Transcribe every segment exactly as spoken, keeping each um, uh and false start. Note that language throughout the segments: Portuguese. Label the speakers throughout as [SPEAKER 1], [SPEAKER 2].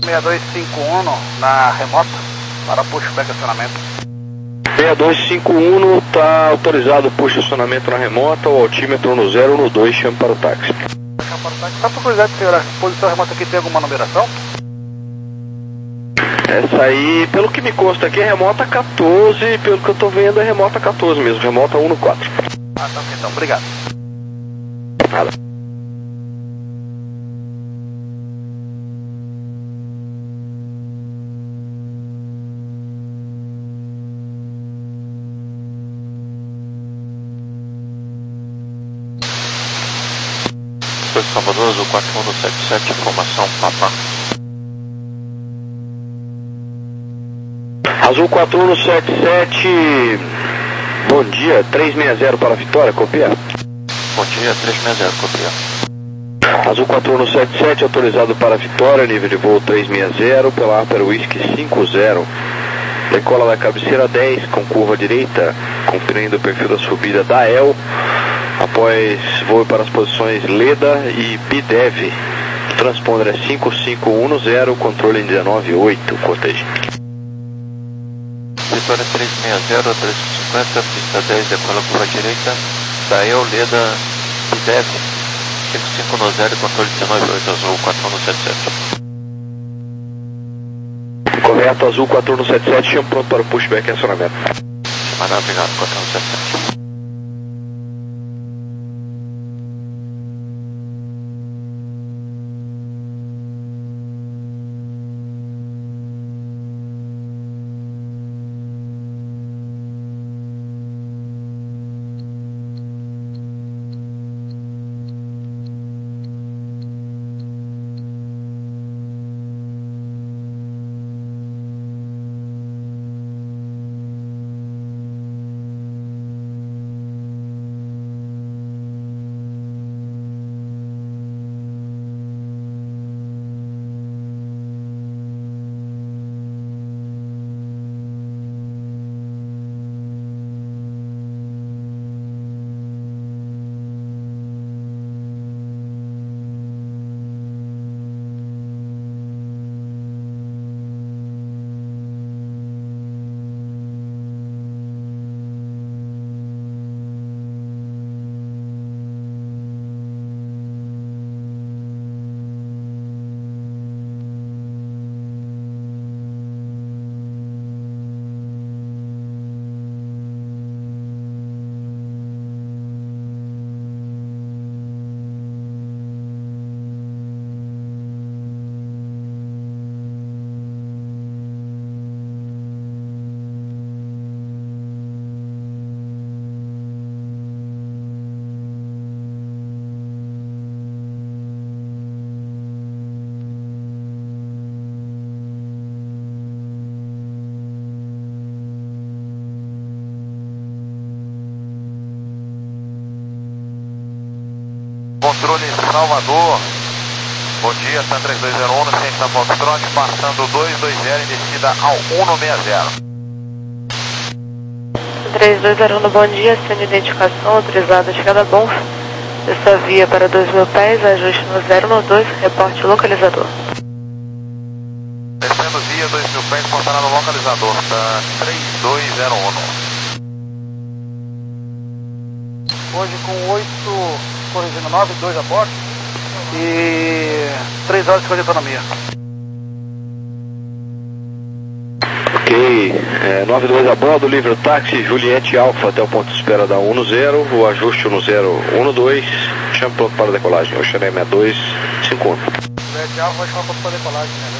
[SPEAKER 1] seis dois cinco um na remota para pushback acionamento.
[SPEAKER 2] seis dois cinco um está autorizado push acionamento na remota, o altímetro no zero no dois, chame para o táxi.
[SPEAKER 1] Chame para o táxi. Só por curiosidade, senhora, a posição remota aqui tem alguma numeração?
[SPEAKER 2] Essa aí, pelo que me consta aqui, é remota quatorze, pelo que eu estou vendo é remota quatorze mesmo, remota um no quatro.
[SPEAKER 1] Ah, tá, então, obrigado.
[SPEAKER 2] Nada.
[SPEAKER 3] Salvador, Azul quatro um sete sete, informação Papa.
[SPEAKER 2] Azul quatro um sete sete, bom dia, trezentos e sessenta para a Vitória, copia?
[SPEAKER 3] Bom dia, trezentos e sessenta, copia.
[SPEAKER 2] Azul quatro um sete sete, autorizado para a Vitória, nível de voo trezentos e sessenta, pela Upper Whisky cinquenta. Decola da cabeceira dez, com curva direita, conferindo o perfil da subida da E L. Após voo para as posições Leda e Bidev. Transponder é cinco cinco um zero, controle em dezenove oito, cortejo.
[SPEAKER 3] Vitória trezentos e sessenta, trezentos e cinquenta, pista dez, decola curva direita, da E L, Leda, Bidev, cinco cinco um zero, controle dezenove oito, Azul quatro um sete sete.
[SPEAKER 2] Correto, Azul quatro um sete sete, chama pronto para o pushback e acionamento.
[SPEAKER 3] Chamada, obrigado, quatro um sete sete. Controle Salvador, bom dia, San três dois zero um, ciência Foxtrot, passando dois dois zero em descida ao um seis zero.
[SPEAKER 4] três dois zero um, bom dia, sendo identificação autorizada, chegada bom. Essa via para dois mil pés, ajuste no zero dois, reporte localizador.
[SPEAKER 3] Descendo via dois mil pés, contará no localizador, tá três dois zero um.
[SPEAKER 1] Hoje com oito, corrigindo nove, dois a bordo e três horas de autonomia.
[SPEAKER 2] Ok, é, nove dois a bordo, livre o táxi, Juliette Alfa até o ponto de espera da um zero, o ajuste no zero um dois, chama pronto para decolagem, Ocean sessenta e dois cinquenta e um.
[SPEAKER 1] Juliette Alfa vai chamar pronto para decolagem, né?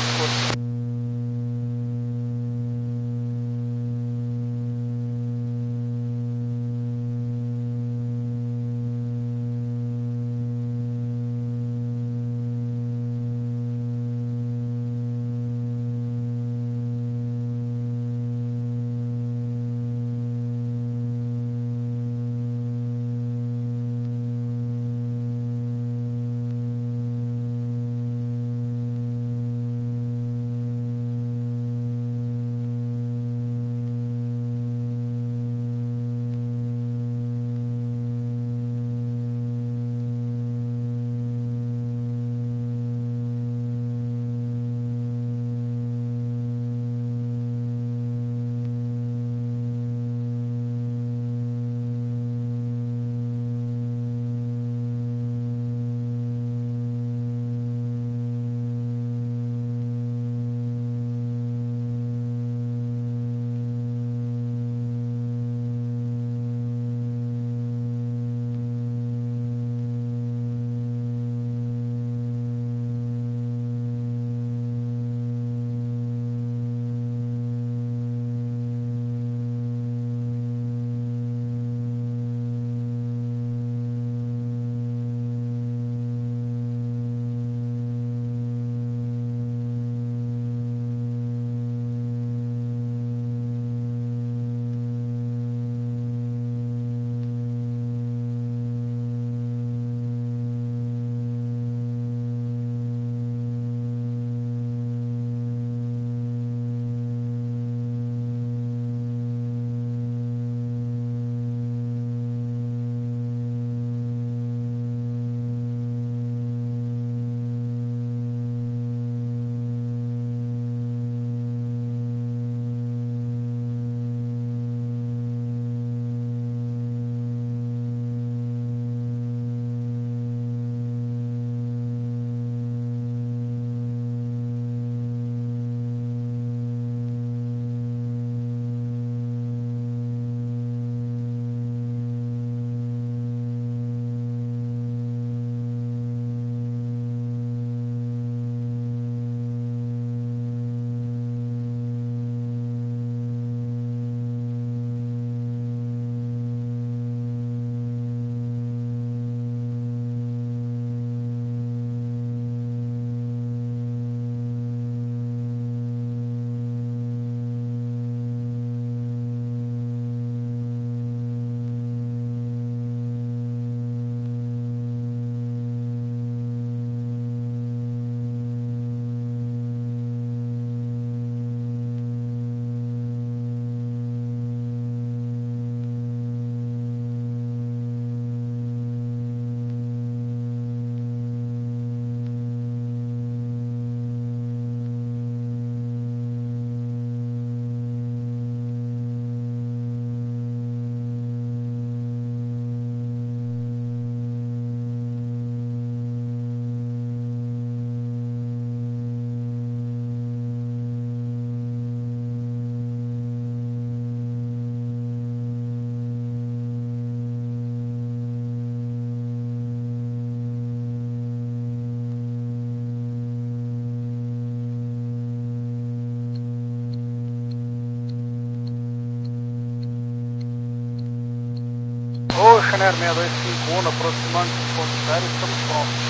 [SPEAKER 1] Oceaner seis dois cinco um, aproximando de ponto zero, estamos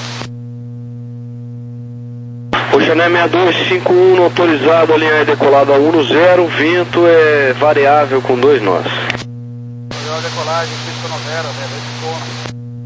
[SPEAKER 1] prontos.
[SPEAKER 2] Oceaner seis dois cinco um, autorizado, a linha é decolada um no zero, vento é variável com dois nós.
[SPEAKER 1] Melhor decolagem, pista no zero, seis dois cinco um.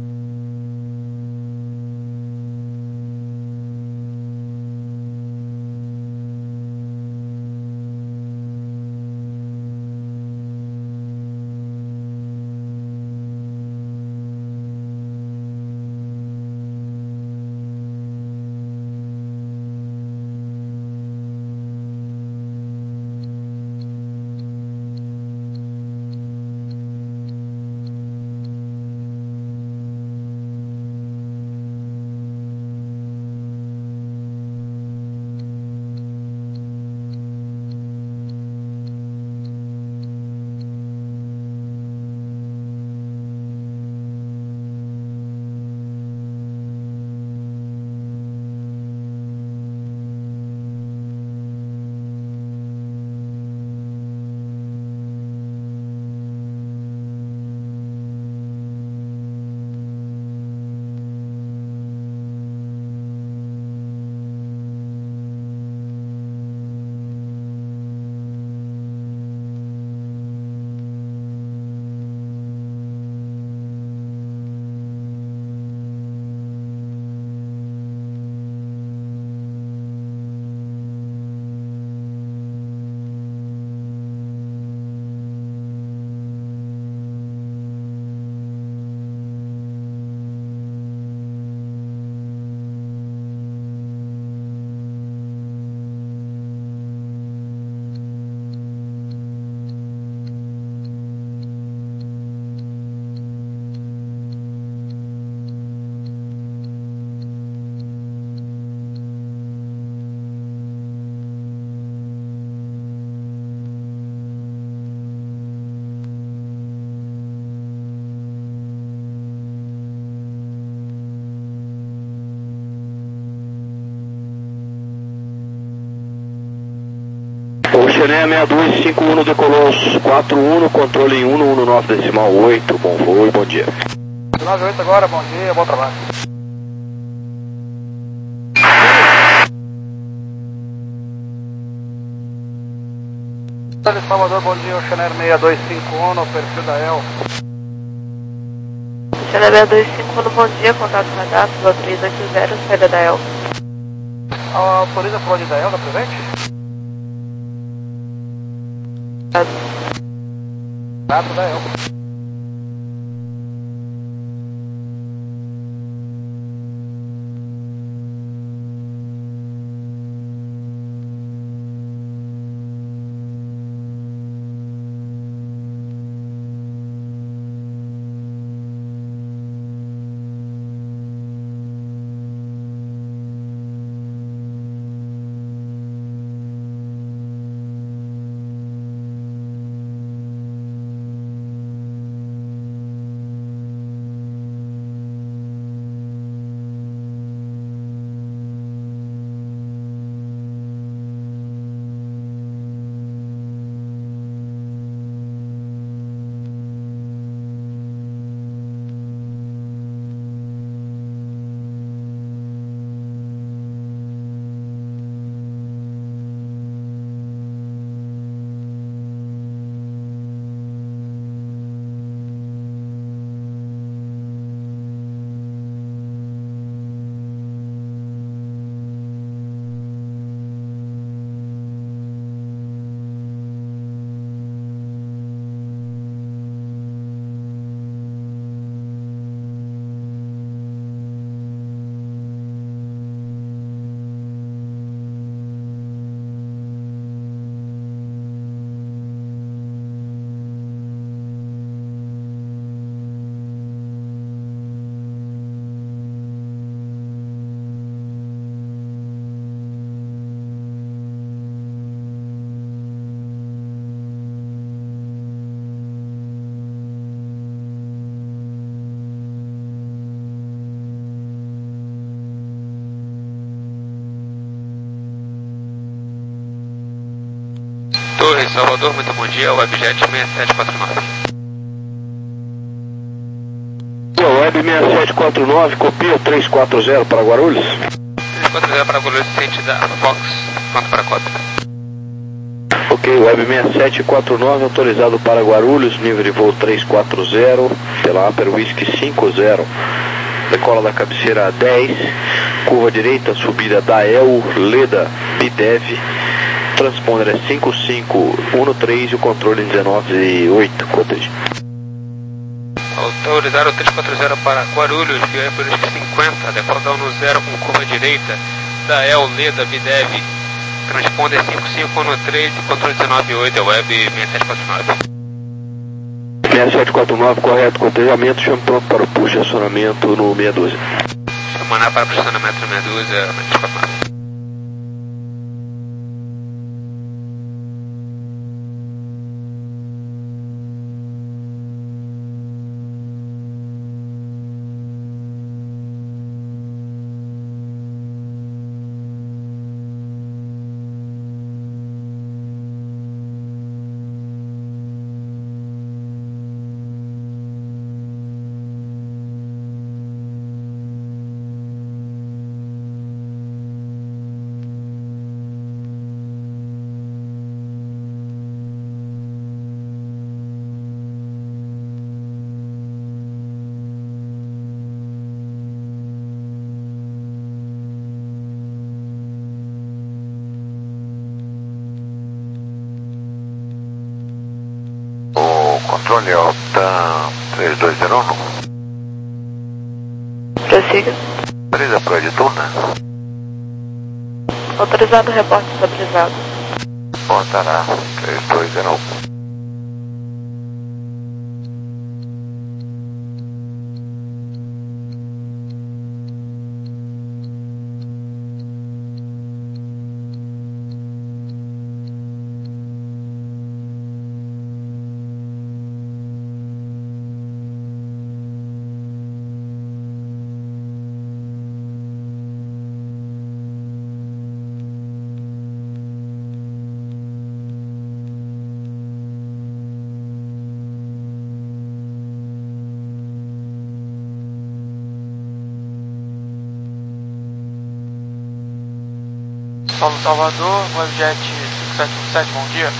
[SPEAKER 2] Oceaner seis dois cinco um decolou quatro um no controle em um no um no nove decimal oito, bom voo e bom dia.
[SPEAKER 1] nove oito agora, bom dia, bom trabalho. Salvador, bom dia, Oceaner seis dois cinco um no perfil da E L.
[SPEAKER 4] Oceaner seis dois cinco um, bom dia, contato radar, Sula três oito zero, saída da E L.
[SPEAKER 1] Autoriza a flor da E L, da presente? Nada da E L.
[SPEAKER 3] Torre, Salvador, muito bom dia, Webjet seis sete quatro nove.
[SPEAKER 2] seis sete quatro nove, copia o três quatro zero para Guarulhos.
[SPEAKER 5] três quatro zero para Guarulhos, sente da Fox, pronto para cópia.
[SPEAKER 2] Ok, Web seis sete quatro nove, autorizado para Guarulhos, nível de voo três quatro zero, pela Upper Whisky cinco zero. Decola da cabeceira dez, curva direita, subida da E L, Leda, Bidev, transponder é cinco cinco um três e o controle dezenove oito, cottage.
[SPEAKER 5] Autorizar o três quatro zero para Guarulhos, via por cinquenta, decola da um zero com curva direita, da E L, Leda, Bidev, transponder cinco cinco um três e controle dezenove oito, é Web seis sete quatro nove.
[SPEAKER 2] seis sete quatro nove, correto, cotejamento, chame pronto para o push acionamento no meia dúzia.
[SPEAKER 5] Chamar para o acionamento no meia dúzia, seis sete quatro nove.
[SPEAKER 3] Controle Alta três dois zero um.
[SPEAKER 4] Prossiga.
[SPEAKER 3] Presa para de turna.
[SPEAKER 4] Autorizado, reporte estabilizado.
[SPEAKER 3] Pontará três dois zero um.
[SPEAKER 1] Paulo Salvador, Webjet cinco sete um sete, bom dia.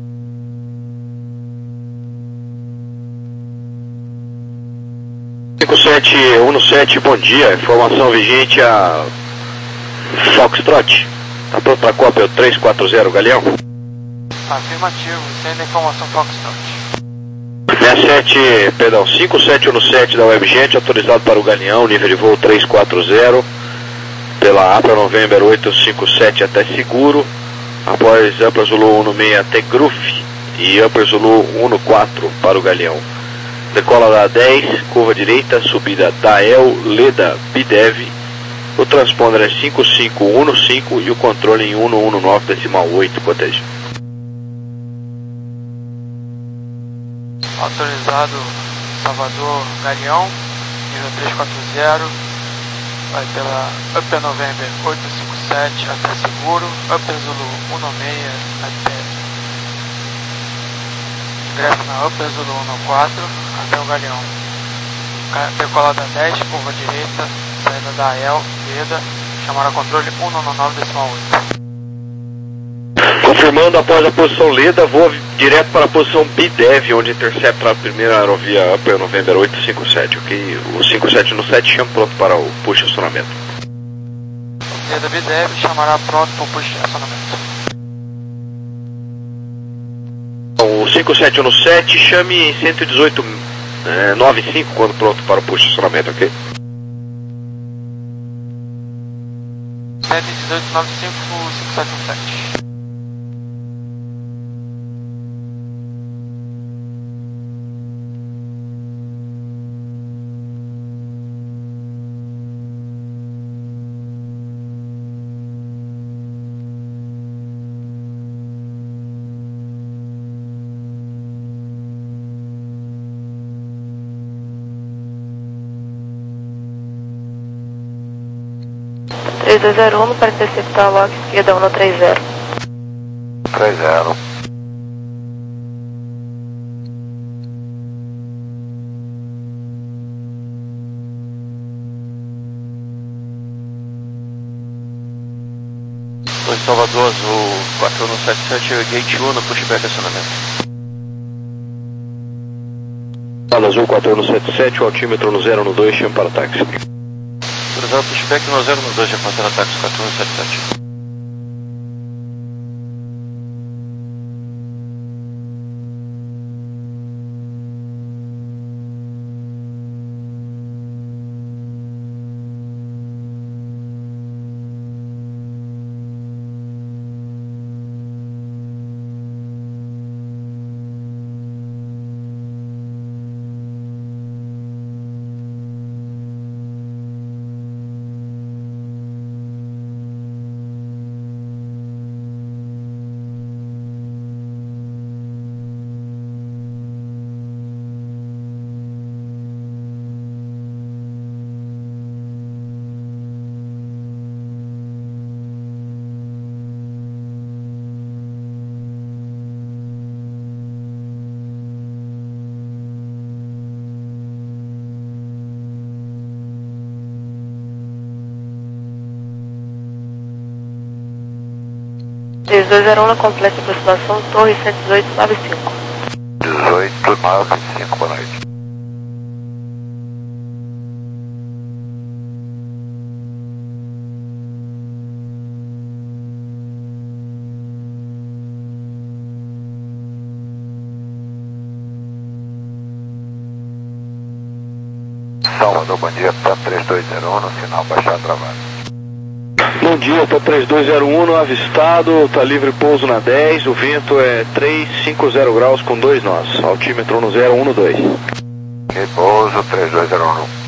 [SPEAKER 2] cinco sete um sete, bom dia, informação vigente a Foxtrot. Está pronto para cópia o três quatro zero, Galeão?
[SPEAKER 1] Afirmativo, sendo a informação Foxtrot.
[SPEAKER 2] seis sete, perdão, cinco sete um sete da Webjet, autorizado para o Galeão, nível de voo três quatro zero. Pela Upper November oito cinco sete até Seguro, após Upper Zulu um seis até Gruf e Upper Zulu um quatro para o Galeão. Decola da dez, curva direita, subida da E L, Leda, Bidev, o transponder é cinco cinco um cinco e o controle em um um nove decimal oito, cottage.
[SPEAKER 1] Autorizado Salvador Galeão, nível três quatro zero. Vai pela Upper November oito cinco sete até Seguro, Upper Zulu um seis até ingresso na Upper Zulu um quatro até o Galeão. Decolada dez, curva direita, saída da E L, Leda, chamar a controle um nove decimal oito.
[SPEAKER 2] Confirmando após a posição Leda, vou direto para a posição Bidev, onde intercepta a primeira aerovia Upper November oito cinco sete, ok? O cinco sete um sete chama pronto para o push acionamento.
[SPEAKER 1] Leda Bidev chamará pronto para o push acionamento.
[SPEAKER 2] Então, o cinco sete um sete chame em cento e dezoito noventa e cinco quando pronto para o push acionamento, ok?
[SPEAKER 1] cento e dezoito noventa e cinco, cinco sete um sete.
[SPEAKER 4] três dois zero um para interceptar a log esquerda um três zero.
[SPEAKER 3] três zero. Salvador Azul quatro um sete sete, gate um no pushback acionamento.
[SPEAKER 2] Salvador Azul quatro um sete sete, o altímetro no zero um dois, chame para táxi.
[SPEAKER 3] Cruzar o pushback no zero um dois, reportando táxi quatro um sete sete.
[SPEAKER 4] três dois zero um na completa aproximação, torre sete oito nove cinco.
[SPEAKER 6] dezoito nove cinco, boa noite. Salvador, bom dia, tá três dois zero um no sinal baixar travado.
[SPEAKER 2] Bom dia, está três dois zero um no avistado, está livre pouso na dez, o vento é trezentos e cinquenta graus com dois nós, altímetro no zero um dois.
[SPEAKER 6] Repouso três dois zero um.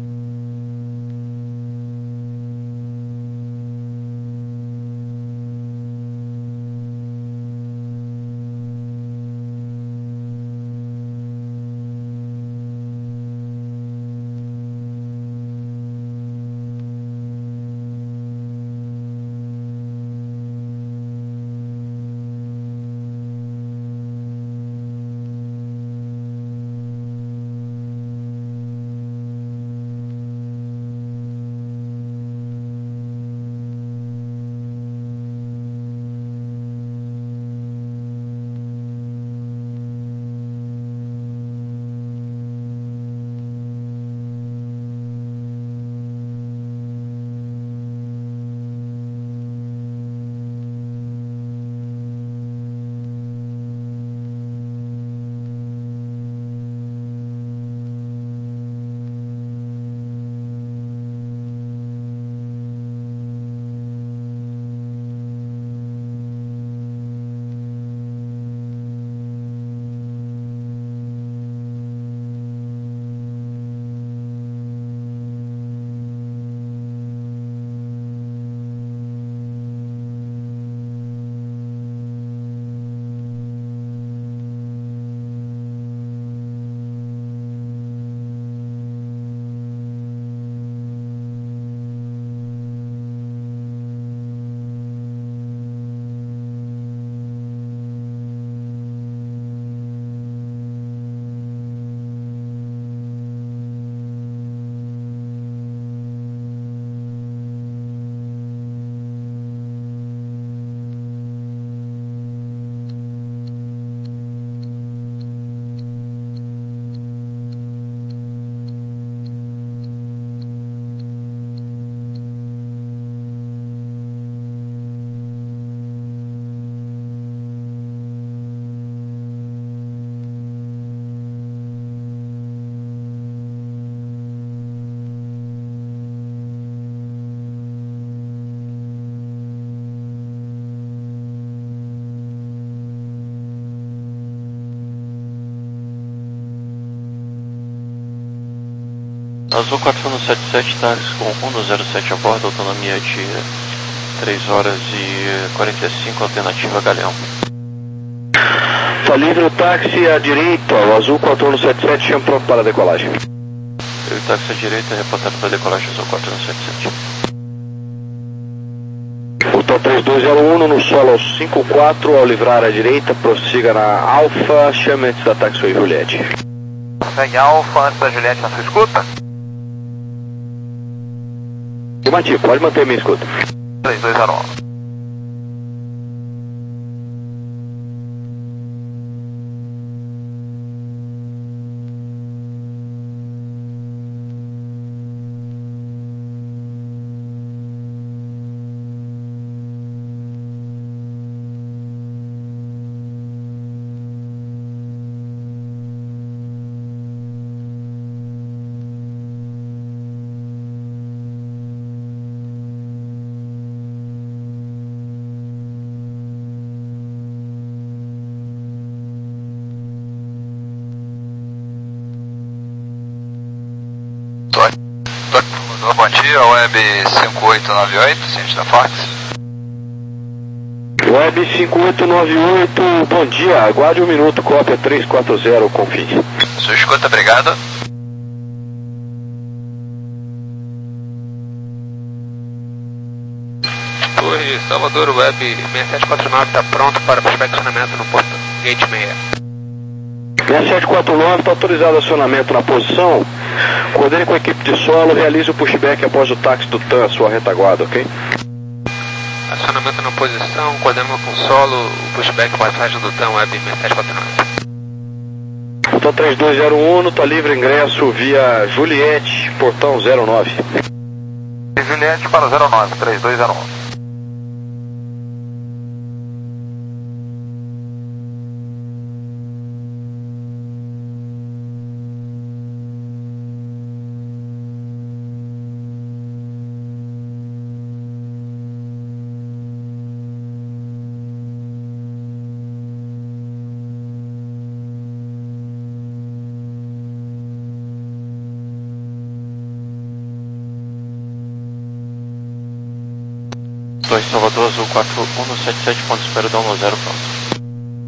[SPEAKER 3] Azul quatro um sete sete, táxi com um no zero sete a bordo, autonomia de três horas e quarenta e cinco, alternativa Galeão.
[SPEAKER 2] Está livre o táxi à direita, o Azul quatro um sete sete, chama pronto para a decolagem.
[SPEAKER 3] O táxi à direita, reportado para a decolagem Azul quatro um sete sete.
[SPEAKER 2] O T O três dois zero um no solo cinco quatro, ao livrar à direita, prossiga na Alfa, chame antes da Taxiway Juliette.
[SPEAKER 6] Segue Alfa antes da Juliette na sua escuta?
[SPEAKER 2] Mati, pode manter a minha escuta.
[SPEAKER 6] três dois zero um. bom dia, Web cinco oito nove oito, ciente da Fox.
[SPEAKER 2] Web cinco oito nove oito, bom dia, aguarde um minuto, cópia três quatro zero, confins.
[SPEAKER 6] Sua escuta, obrigado.
[SPEAKER 5] Torre Salvador, Web seis sete quatro nove está pronto para perfeccionamento no porto Gate seis.
[SPEAKER 2] seis sete quatro nove está autorizado acionamento na posição. Coordene com a equipe de solo, realize o pushback após o táxi do T A M, sua retaguarda, ok?
[SPEAKER 5] Acionamento na posição, coordenando com solo, o pushback passagem do T A M Web seis sete quatro nove.
[SPEAKER 2] Então três dois zero um, está livre ingresso via Juliette, portão zero nove.
[SPEAKER 6] Juliette para zero nove, três dois zero um.
[SPEAKER 3] dois Salvador, Azul quatro um sete sete, ponto de espera, download zero, pronto.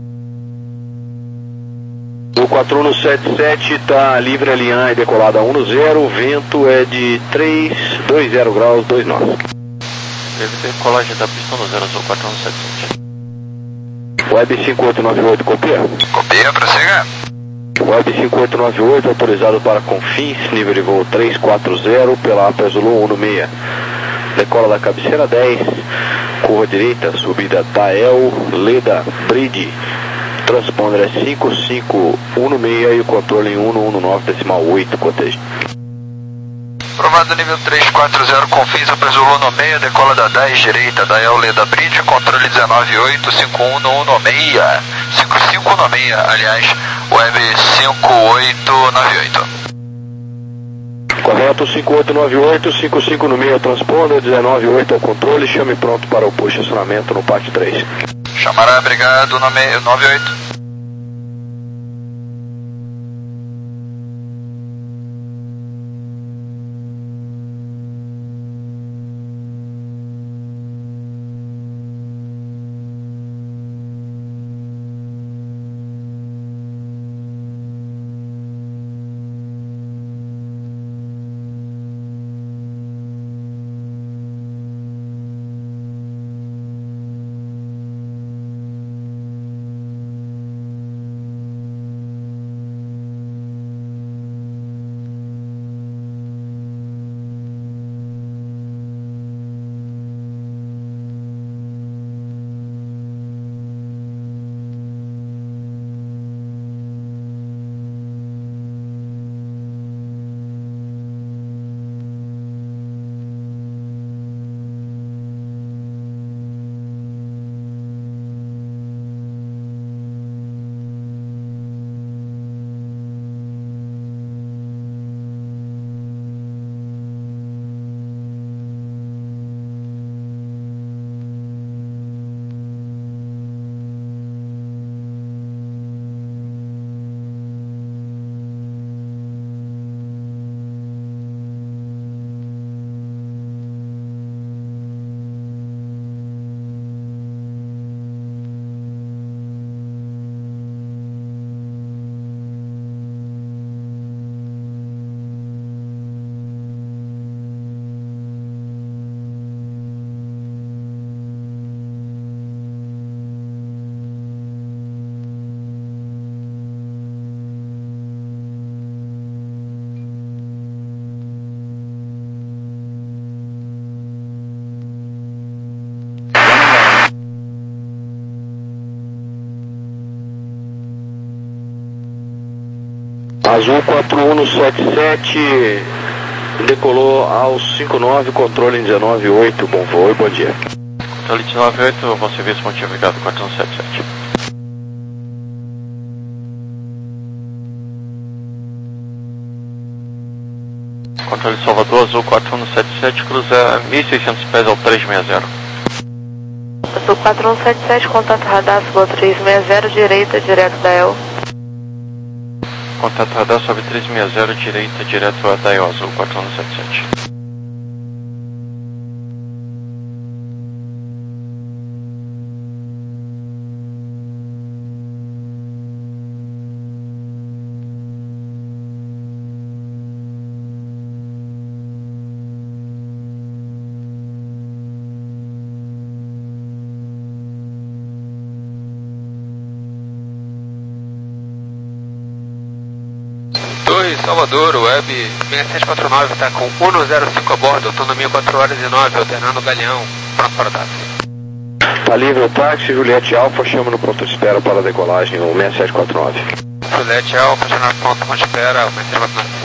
[SPEAKER 2] O quatro um sete sete está livre, alinhar e decolada um zero, o vento é de três dois zero graus, dois nós.
[SPEAKER 3] Livre decolagem da pista no zero, Azul quatro um sete sete.
[SPEAKER 2] Web cinco oito nove oito, copia?
[SPEAKER 6] Copia, prossiga.
[SPEAKER 2] Web cinco oito nove oito, autorizado para confins, nível de voo três quatro zero, pela A P Zulu um no seis. Decola da cabeceira dez, curva direita, subida Dael, Leda, Bridge, transponder é cinco cinco um no seis e o controle em um no um no nove decimal oito, cotejo.
[SPEAKER 6] Provado nível três quatro zero, confins a Zulu no seis, decola da dez direita, Dael, Leda, Bridge, controle dezenove oito, cinco um no um no seis, cinco cinco no seis, aliás, Web cinco oito nove oito.
[SPEAKER 2] Correto, cinco oito nove oito, cinco cinco no meio, transponder, dezenove oito ao controle, chame pronto para o posicionamento no parte três.
[SPEAKER 6] Chamará, obrigado, nove oito.
[SPEAKER 2] Azul quatro um sete sete, decolou aos cinco nove, controle em dezenove oito, bom voo e bom dia.
[SPEAKER 3] Controle dezenove oito, bom serviço, bom dia, obrigado, quatro um sete sete. Controle Salvador, Azul quatro um sete sete, cruza mil e seiscentos pés ao três seis zero.
[SPEAKER 4] Azul quatro um sete sete, contato radar, suba três seis zero, direita, direto da E L.
[SPEAKER 3] Contato radar, sobe três seis zero, direita, direto a Dael, Azul quatro um sete sete.
[SPEAKER 5] Oi, Salvador, o Web seis sete quatro nove está com um zero cinco a bordo, autonomia quatro horas e nove, alternando o Galeão, pronto para o táxi.
[SPEAKER 2] Tá livre o táxi, Juliette Alfa, chama no ponto de espera para a decolagem, o seis sete quatro nove.
[SPEAKER 5] Juliette Alfa, chama no ponto de espera, o seis sete quatro nove.